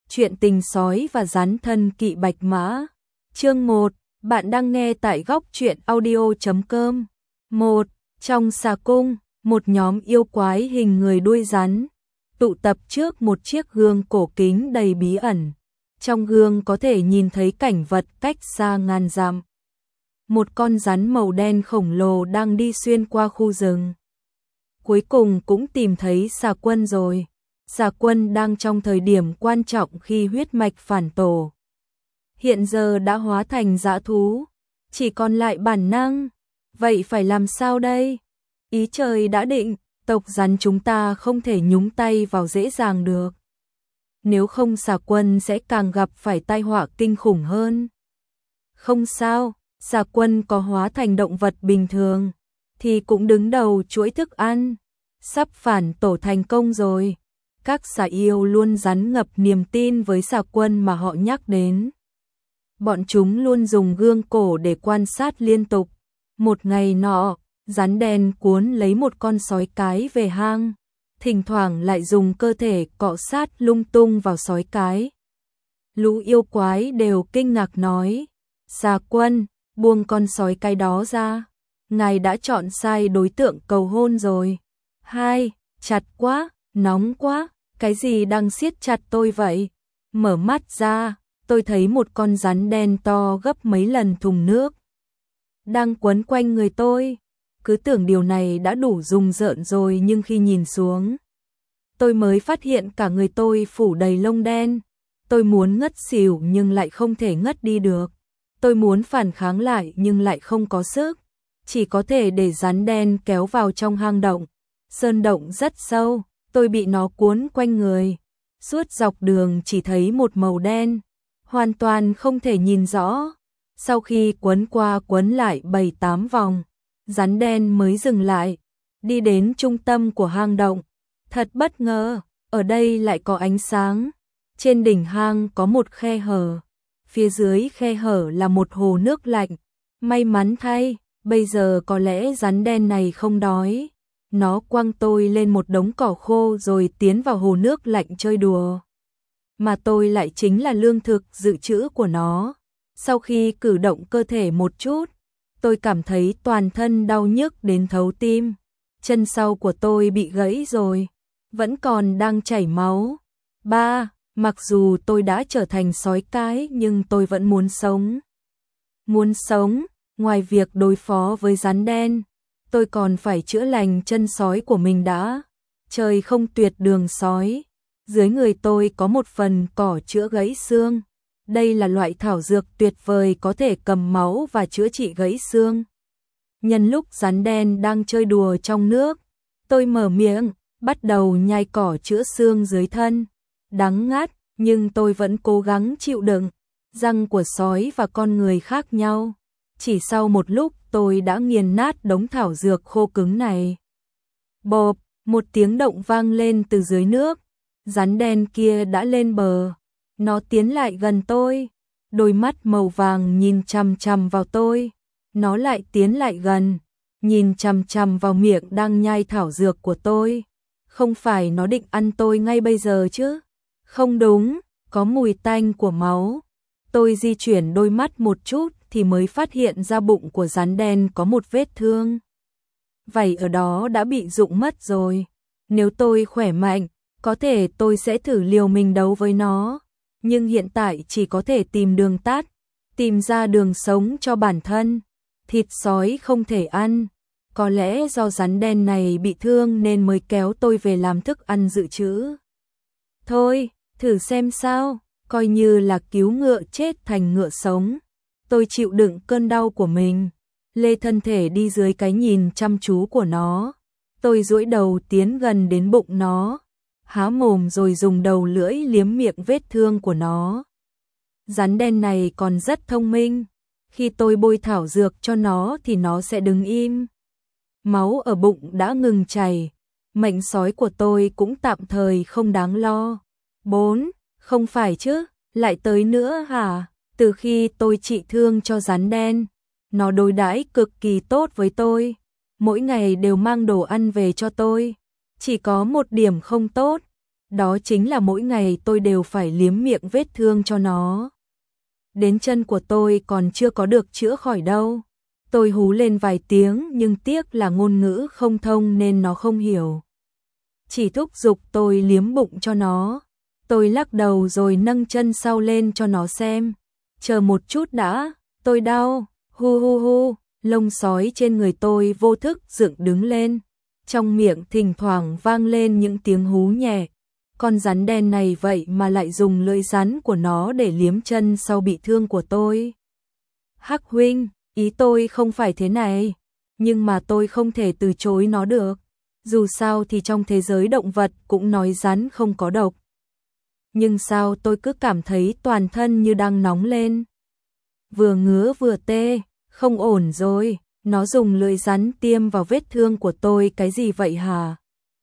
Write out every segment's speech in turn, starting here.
Chuyện tình sói và rắn thân kỵ bạch mã. Chương 1, bạn đang nghe tại góc truyện audio.com. 1. Trong xà cung, một nhóm yêu quái hình người đuôi rắn tụ tập trước một chiếc gương cổ kính đầy bí ẩn. Trong gương có thể nhìn thấy cảnh vật cách xa ngàn dặm. Một con rắn màu đen khổng lồ đang đi xuyên qua khu rừng. Cuối cùng cũng tìm thấy Xà Quân rồi. Xà Quân đang trong thời điểm quan trọng khi huyết mạch phản tổ. Hiện giờ đã hóa thành dã thú, chỉ còn lại bản năng. Vậy phải làm sao đây? Ý trời đã định, tộc rắn chúng ta không thể nhúng tay vào dễ dàng được. Nếu không Xà Quân sẽ càng gặp phải tai họa kinh khủng hơn. Không sao, Xà Quân có hóa thành động vật bình thường, thì cũng đứng đầu chuỗi thức ăn. Sắp phản tổ thành công rồi. Các xà yêu luôn rắn ngập niềm tin với Xà Quân mà họ nhắc đến. Bọn chúng luôn dùng gương cổ để quan sát liên tục. Một ngày nọ, rắn đen cuốn lấy một con sói cái về hang, thỉnh thoảng lại dùng cơ thể cọ sát lung tung vào sói cái. Lũ yêu quái đều kinh ngạc nói: Xà Quân, buông con sói cái đó ra, ngài đã chọn sai đối tượng cầu hôn rồi. Hai, chặt quá, nóng quá, cái gì đang siết chặt tôi vậy? Mở mắt ra, tôi thấy một con rắn đen to gấp mấy lần thùng nước đang quấn quanh người tôi. Cứ tưởng điều này đã đủ rùng rợn rồi, nhưng khi nhìn xuống, tôi mới phát hiện cả người tôi phủ đầy lông đen. Tôi muốn ngất xỉu nhưng lại không thể ngất đi được. Tôi muốn phản kháng lại nhưng lại không có sức, chỉ có thể để rắn đen kéo vào trong hang động. Sơn động rất sâu, tôi bị nó cuốn quanh người. Suốt dọc đường chỉ thấy một màu đen, hoàn toàn không thể nhìn rõ. Sau khi quấn qua quấn lại 7-8 vòng, rắn đen mới dừng lại, đi đến trung tâm của hang động. Thật bất ngờ, ở đây lại có ánh sáng. Trên đỉnh hang có một khe hở, phía dưới khe hở là một hồ nước lạnh. May mắn thay, bây giờ có lẽ rắn đen này không đói. Nó quăng tôi lên một đống cỏ khô rồi tiến vào hồ nước lạnh chơi đùa. Mà tôi lại chính là lương thực dự trữ của nó. Sau khi cử động cơ thể một chút, tôi cảm thấy toàn thân đau nhức đến thấu tim. Chân sau của tôi bị gãy rồi, vẫn còn đang chảy máu. Mặc dù tôi đã trở thành sói cái nhưng tôi vẫn muốn sống. Muốn sống, ngoài việc đối phó với rắn đen, tôi còn phải chữa lành chân sói của mình đã. Trời không tuyệt đường sói. Dưới người tôi có một phần cỏ chữa gãy xương. Đây là loại thảo dược tuyệt vời có thể cầm máu và chữa trị gãy xương. Nhân lúc rắn đen đang chơi đùa trong nước, tôi mở miệng, bắt đầu nhai cỏ chữa xương dưới thân. Đắng ngắt, nhưng tôi vẫn cố gắng chịu đựng. Răng của sói và con người khác nhau. Chỉ sau một lúc tôi đã nghiền nát đống thảo dược khô cứng này. Bộp, một tiếng động vang lên từ dưới nước. Rắn đen kia đã lên bờ. Nó tiến lại gần tôi. Đôi mắt màu vàng nhìn chằm chằm vào tôi. Nó lại tiến lại gần, nhìn chằm chằm vào miệng đang nhai thảo dược của tôi. Không phải nó định ăn tôi ngay bây giờ chứ? Không đúng, có mùi tanh của máu. Tôi di chuyển đôi mắt một chút thì mới phát hiện ra bụng của rắn đen có một vết thương. Vảy ở đó đã bị rụng mất rồi. Nếu tôi khỏe mạnh, có thể tôi sẽ thử liều mình đấu với nó. Nhưng hiện tại chỉ có thể tìm đường tắt, tìm ra đường sống cho bản thân. Thịt sói không thể ăn. Có lẽ do rắn đen này bị thương nên mới kéo tôi về làm thức ăn dự trữ. Thôi, thử xem sao, coi như là cứu ngựa chết thành ngựa sống. Tôi chịu đựng cơn đau của mình, lê thân thể đi dưới cái nhìn chăm chú của nó. Tôi duỗi đầu tiến gần đến bụng nó, há mồm rồi dùng đầu lưỡi liếm miệng vết thương của nó. Rắn đen này còn rất thông minh. Khi tôi bôi thảo dược cho nó thì nó sẽ đứng im. Máu ở bụng đã ngừng chảy. Mệnh sói của tôi cũng tạm thời không đáng lo. 4. Không phải chứ, lại tới nữa hả? Từ khi tôi trị thương cho rắn đen, nó đối đãi cực kỳ tốt với tôi. Mỗi ngày đều mang đồ ăn về cho tôi. Chỉ có một điểm không tốt, đó chính là mỗi ngày tôi đều phải liếm miệng vết thương cho nó. Đến chân của tôi còn chưa có được chữa khỏi đâu. Tôi hú lên vài tiếng nhưng tiếc là ngôn ngữ không thông nên nó không hiểu. Chỉ thúc giục tôi liếm bụng cho nó. Tôi lắc đầu rồi nâng chân sau lên cho nó xem. Chờ một chút đã, tôi đau, hu hu hu, lông sói trên người tôi vô thức dựng đứng lên. Trong miệng thỉnh thoảng vang lên những tiếng hú nhẹ. Con rắn đen này vậy mà lại dùng lưỡi rắn của nó để liếm chân sau bị thương của tôi. Hắc huynh, ý tôi không phải thế này, nhưng mà tôi không thể từ chối nó được. Dù sao thì trong thế giới động vật cũng nói rắn không có độc. Nhưng sao tôi cứ cảm thấy toàn thân như đang nóng lên. Vừa ngứa vừa tê, không ổn rồi, nó dùng lưỡi rắn tiêm vào vết thương của tôi cái gì vậy hả?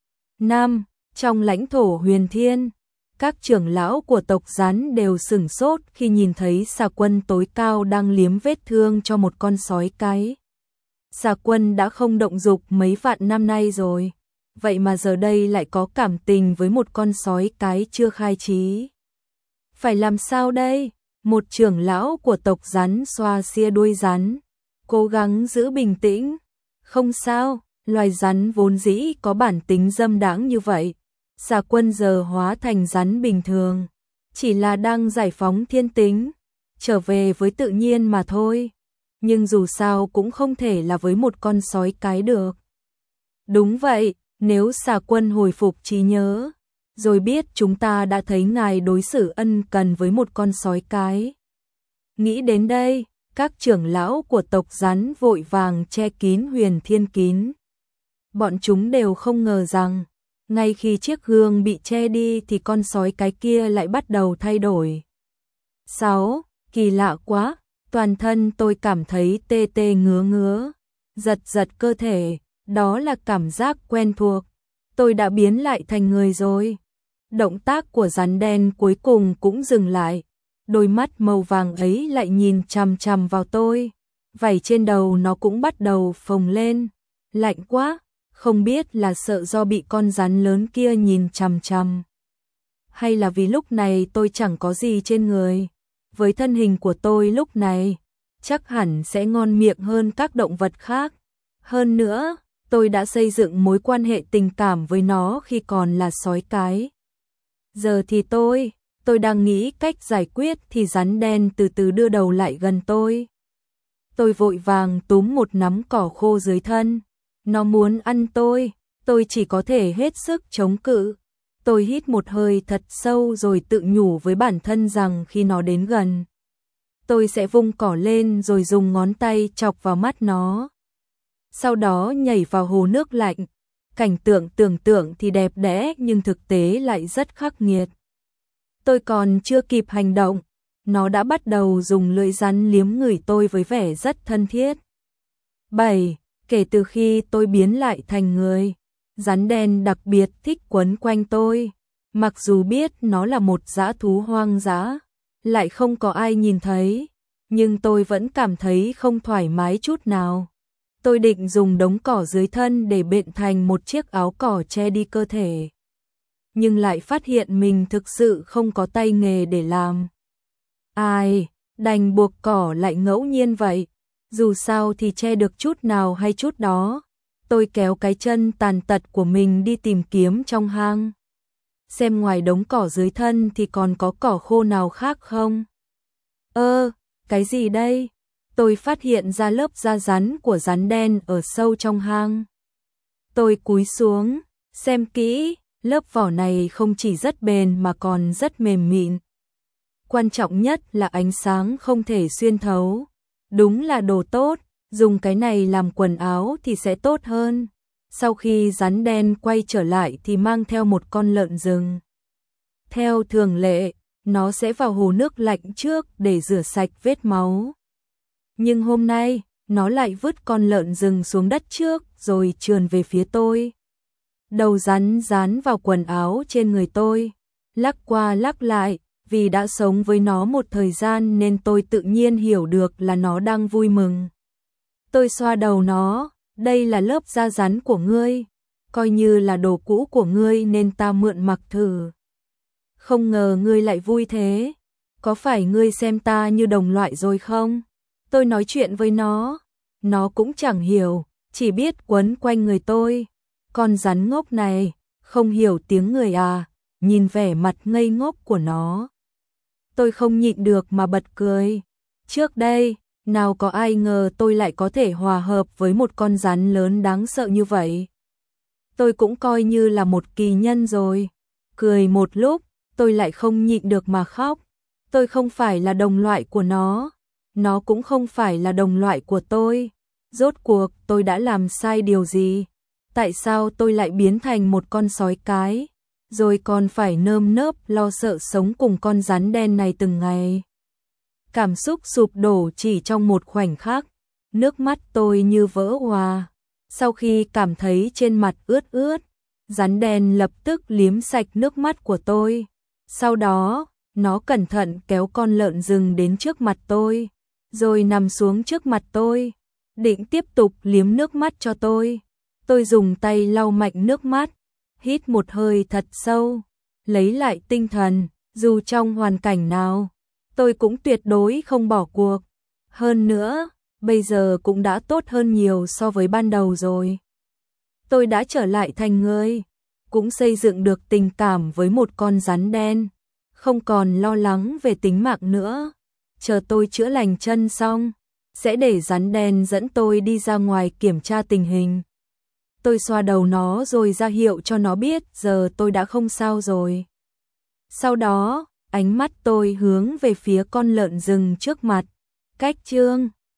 5. Trong lãnh thổ Huyền Thiên, các trưởng lão của tộc rắn đều sửng sốt khi nhìn thấy Xà Quân tối cao đang liếm vết thương cho một con sói cái. Xà Quân đã không động dục mấy vạn năm nay rồi, vậy mà giờ đây lại có cảm tình với một con sói cái chưa khai trí. Phải làm sao đây? Một trưởng lão của tộc rắn xoa xia đuôi rắn, cố gắng giữ bình tĩnh. Không sao, loài rắn vốn dĩ có bản tính dâm đãng như vậy. Xà Quân giờ hóa thành rắn bình thường, chỉ là đang giải phóng thiên tính, trở về với tự nhiên mà thôi. Nhưng dù sao cũng không thể là với một con sói cái được. Đúng vậy, nếu Xà Quân hồi phục trí nhớ, rồi biết chúng ta đã thấy ngài đối xử ân cần với một con sói cái. Nghĩ đến đây, các trưởng lão của tộc rắn vội vàng che kín Huyền Thiên kín. Bọn chúng đều không ngờ rằng, ngay khi chiếc gương bị che đi thì con sói cái kia lại bắt đầu thay đổi. 6. Kỳ lạ quá, toàn thân tôi cảm thấy tê tê ngứa ngứa, giật giật cơ thể, đó là cảm giác quen thuộc. Tôi đã biến lại thành người rồi. Động tác của rắn đen cuối cùng cũng dừng lại. Đôi mắt màu vàng ấy lại nhìn chằm chằm vào tôi. Vảy trên đầu nó cũng bắt đầu phồng lên. Lạnh quá, không biết là sợ do bị con rắn lớn kia nhìn chằm chằm, hay là vì lúc này tôi chẳng có gì trên người. Với thân hình của tôi lúc này, chắc hẳn sẽ ngon miệng hơn các động vật khác. Hơn nữa, tôi đã xây dựng mối quan hệ tình cảm với nó khi còn là sói cái. Giờ thì tôi đang nghĩ cách giải quyết thì rắn đen từ từ đưa đầu lại gần tôi. Tôi vội vàng túm một nắm cỏ khô dưới thân. Nó muốn ăn tôi chỉ có thể hết sức chống cự. Tôi hít một hơi thật sâu rồi tự nhủ với bản thân rằng khi nó đến gần, tôi sẽ vung cỏ lên rồi dùng ngón tay chọc vào mắt nó. Sau đó nhảy vào hồ nước lạnh. Cảnh tượng tưởng tượng thì đẹp đẽ nhưng thực tế lại rất khắc nghiệt. Tôi còn chưa kịp hành động, nó đã bắt đầu dùng lưỡi rắn liếm người tôi với vẻ rất thân thiết. 7. Kể từ khi tôi biến lại thành người, rắn đen đặc biệt thích quấn quanh tôi. Mặc dù biết nó là một dã thú hoang dã, lại không có ai nhìn thấy, nhưng tôi vẫn cảm thấy không thoải mái chút nào. Tôi định dùng đống cỏ dưới thân để bện thành một chiếc áo cỏ che đi cơ thể, nhưng lại phát hiện mình thực sự không có tay nghề để làm. Ai, đành buộc cỏ lại ngẫu nhiên vậy. Dù sao thì che được chút nào hay chút đó. Tôi kéo cái chân tàn tật của mình đi tìm kiếm trong hang, xem ngoài đống cỏ dưới thân thì còn có cỏ khô nào khác không. Cái gì đây? Tôi phát hiện ra lớp da rắn của rắn đen ở sâu trong hang. Tôi cúi xuống, xem kỹ, lớp vỏ này không chỉ rất bền mà còn rất mềm mịn. Quan trọng nhất là ánh sáng không thể xuyên thấu. Đúng là đồ tốt, dùng cái này làm quần áo thì sẽ tốt hơn. Sau khi rắn đen quay trở lại thì mang theo một con lợn rừng. Theo thường lệ, nó sẽ vào hồ nước lạnh trước để rửa sạch vết máu. Nhưng hôm nay, nó lại vứt con lợn rừng xuống đất trước rồi trườn về phía tôi. Đầu rắn dán vào quần áo trên người tôi, lắc qua lắc lại. Vì đã sống với nó một thời gian nên tôi tự nhiên hiểu được là nó đang vui mừng. Tôi xoa đầu nó, đây là lớp da rắn của ngươi, coi như là đồ cũ của ngươi nên ta mượn mặc thử. không ngờ ngươi lại vui thế. Có phải ngươi xem ta như đồng loại rồi không? Tôi nói chuyện với nó cũng chẳng hiểu, chỉ biết quấn quanh người tôi. Con rắn ngốc này, không hiểu tiếng người à, nhìn vẻ mặt ngây ngốc của nó. Tôi không nhịn được mà bật cười. Trước đây, nào có ai ngờ tôi lại có thể hòa hợp với một con rắn lớn đáng sợ như vậy. Tôi cũng coi như là một kỳ nhân rồi. Cười một lúc, tôi lại không nhịn được mà khóc. Tôi không phải là đồng loại của nó cũng không phải là đồng loại của tôi. Rốt cuộc tôi đã làm sai điều gì? Tại sao tôi lại biến thành một con sói cái, rồi còn phải nơm nớp lo sợ sống cùng con rắn đen này từng ngày? Cảm xúc sụp đổ chỉ trong một khoảnh khắc, nước mắt tôi như vỡ òa. Sau khi cảm thấy trên mặt ướt ướt, rắn đen lập tức liếm sạch nước mắt của tôi. Sau đó, nó cẩn thận kéo con lợn rừng đến trước mặt tôi, rồi nằm xuống trước mặt tôi, định tiếp tục liếm nước mắt cho tôi. Tôi dùng tay lau mạnh nước mắt, hít một hơi thật sâu, lấy lại tinh thần, dù trong hoàn cảnh nào, tôi cũng tuyệt đối không bỏ cuộc. Hơn nữa, bây giờ cũng đã tốt hơn nhiều so với ban đầu rồi. Tôi đã trở lại thành người, cũng xây dựng được tình cảm với một con rắn đen, không còn lo lắng về tính mạng nữa. Chờ tôi chữa lành chân xong, sẽ để rắn đen dẫn tôi đi ra ngoài kiểm tra tình hình. Tôi xoa đầu nó rồi ra hiệu cho nó biết giờ tôi đã không sao rồi. Sau đó, ánh mắt tôi hướng về phía con lợn rừng trước mặt. Cách chương